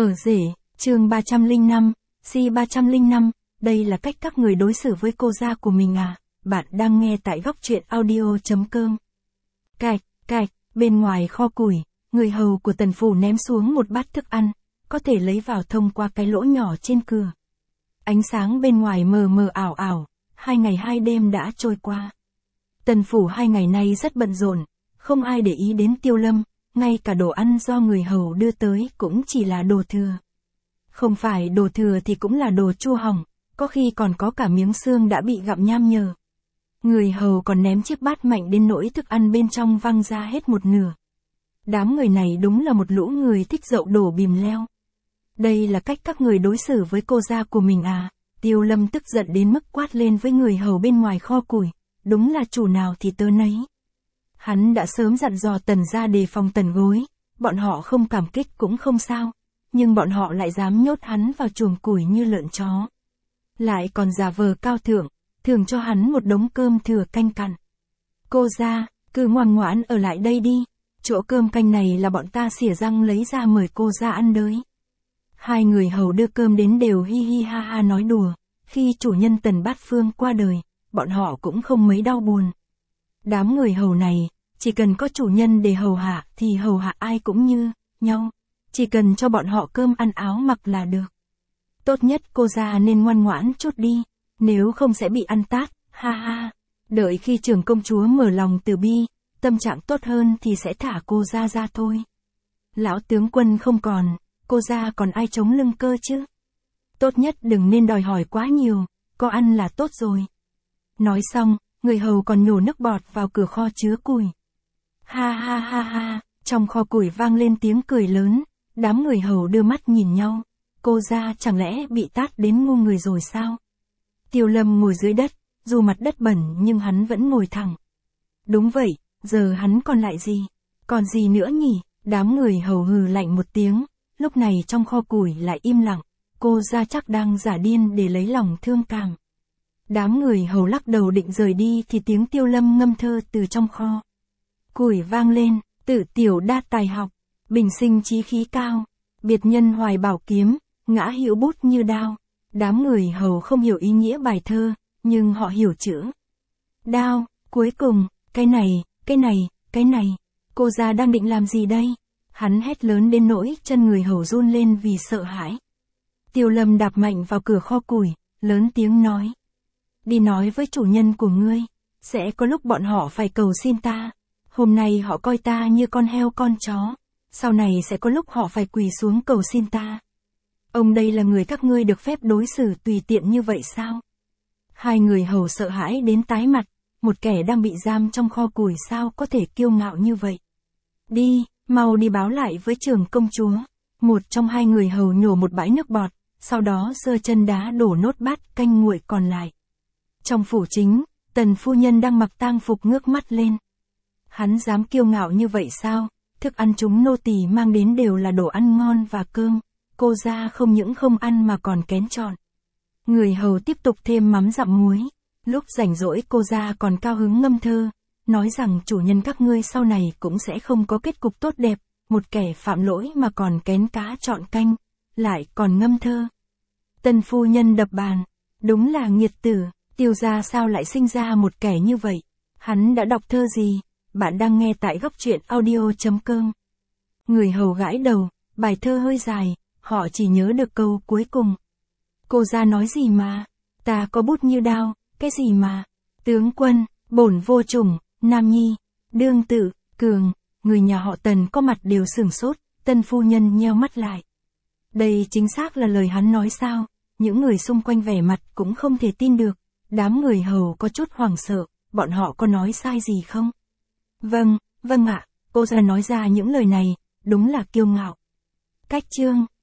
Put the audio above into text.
Ở rể, chương 305, C305, đây là cách các người đối xử với cô gia của mình à? Bạn đang nghe tại góc truyện audio.com. Cạch, bên ngoài kho củi, người hầu của Tần Phủ ném xuống một bát thức ăn, có thể lấy vào thông qua cái lỗ nhỏ trên cửa. Ánh sáng bên ngoài mờ mờ ảo ảo, 2 ngày 2 đêm đã trôi qua. Tần Phủ 2 ngày nay rất bận rộn, không ai để ý đến Tiêu Lâm, ngay cả đồ ăn do người hầu đưa tới cũng chỉ là đồ thừa. Không phải đồ thừa thì cũng là đồ chua hỏng, có khi còn có cả miếng xương đã bị gặm nham nhở. Người hầu còn ném chiếc bát mạnh đến nỗi thức ăn bên trong văng ra hết một nửa. Đám người này đúng là một lũ người thích dậu đổ bìm leo. Đây là cách các người đối xử với cô gia của mình à? Tiêu Lâm tức giận đến mức quát lên với người hầu bên ngoài kho củi, đúng là chủ nào thì tớ nấy. Hắn đã sớm dặn dò Tần gia đề phòng Tần Gối, bọn họ không cảm kích cũng không sao, nhưng bọn họ lại dám nhốt hắn vào chuồng củi như lợn chó. Lại còn giả vờ cao thượng, thường cho hắn một đống cơm thừa canh cặn. Cô gia, cứ ngoan ngoãn ở lại đây đi, chỗ cơm canh này là bọn ta xỉa răng lấy ra mời cô gia ăn đấy. Hai người hầu đưa cơm đến đều hi hi ha ha nói đùa, khi chủ nhân Tần Bát Phương qua đời, bọn họ cũng không mấy đau buồn. Đám người hầu này, chỉ cần có chủ nhân để hầu hạ thì hầu hạ ai cũng như nhau, chỉ cần cho bọn họ cơm ăn áo mặc là được. Tốt nhất cô gia nên ngoan ngoãn chút đi, nếu không sẽ bị ăn tát, ha ha. Đợi khi trưởng công chúa mở lòng từ bi, tâm trạng tốt hơn thì sẽ thả cô gia ra thôi. Lão tướng quân không còn, cô gia còn ai chống lưng cơ chứ? Tốt nhất đừng nên đòi hỏi quá nhiều, có ăn là tốt rồi. Nói xong, người hầu còn nhổ nước bọt vào cửa kho chứa củi. Ha ha ha ha, trong kho củi vang lên tiếng cười lớn, đám người hầu đưa mắt nhìn nhau, cô gia chẳng lẽ bị tát đến ngu người rồi sao? Tiêu Lâm ngồi dưới đất, dù mặt đất bẩn nhưng hắn vẫn ngồi thẳng. Đúng vậy, giờ hắn còn lại gì? Còn gì nữa nhỉ? Đám người hầu hừ lạnh một tiếng, lúc này trong kho củi lại im lặng, cô gia chắc đang giả điên để lấy lòng thương cảm. Đám người hầu lắc đầu định rời đi thì tiếng Tiêu Lâm ngâm thơ từ trong kho củi vang lên, tự tiểu đa tài học, bình sinh chí khí cao, biệt nhân hoài bảo kiếm, ngã hữu bút như đao. Đám người hầu không hiểu ý nghĩa bài thơ, nhưng họ hiểu chữ đao. Cuối cùng, cái này, cô gia đang định làm gì đây? Hắn hét lớn đến nỗi chân người hầu run lên vì sợ hãi. Tiêu Lâm đạp mạnh vào cửa kho củi, lớn tiếng nói. Đi nói với chủ nhân của ngươi, sẽ có lúc bọn họ phải cầu xin ta. Hôm nay họ coi ta như con heo con chó, sau này sẽ có lúc họ phải quỳ xuống cầu xin ta. Ông đây là người các ngươi được phép đối xử tùy tiện như vậy sao? Hai người hầu sợ hãi đến tái mặt, một kẻ đang bị giam trong kho củi sao có thể kiêu ngạo như vậy. Đi, mau đi báo lại với trưởng công chúa. Một trong hai người hầu nhổ một bãi nước bọt, sau đó giơ chân đá đổ nốt bát canh nguội còn lại. Trong phủ chính, Tần phu nhân đang mặc tang phục ngước mắt lên. Hắn dám kiêu ngạo như vậy sao? Thức ăn chúng nô tỳ mang đến đều là đồ ăn ngon và cơm, cô gia không những không ăn mà còn kén chọn. Người hầu tiếp tục thêm mắm dặm muối, lúc rảnh rỗi cô gia còn cao hứng ngâm thơ, nói rằng chủ nhân các ngươi sau này cũng sẽ không có kết cục tốt đẹp, một kẻ phạm lỗi mà còn kén cá chọn canh, lại còn ngâm thơ. Tần phu nhân đập bàn, đúng là nghiệt tử, Tiêu gia sao lại sinh ra một kẻ như vậy? Hắn đã đọc thơ gì? Bạn đang nghe tại góc truyện audio.com. Người hầu gãi đầu, bài thơ hơi dài, họ chỉ nhớ được câu cuối cùng. Cô gia nói gì mà? Ta có bút như đao, cái gì mà? Tướng quân, bổn vô chủng, nam nhi, đương tự, cường, người nhà họ Tần có mặt đều sửng sốt, Tân phu nhân nheo mắt lại. Đây chính xác là lời hắn nói sao? Những người xung quanh vẻ mặt cũng không thể tin được, đám người hầu có chút hoảng sợ, bọn họ có nói sai gì không? Vâng ạ, cô gia nói ra những lời này, đúng là kiêu ngạo. Cách chương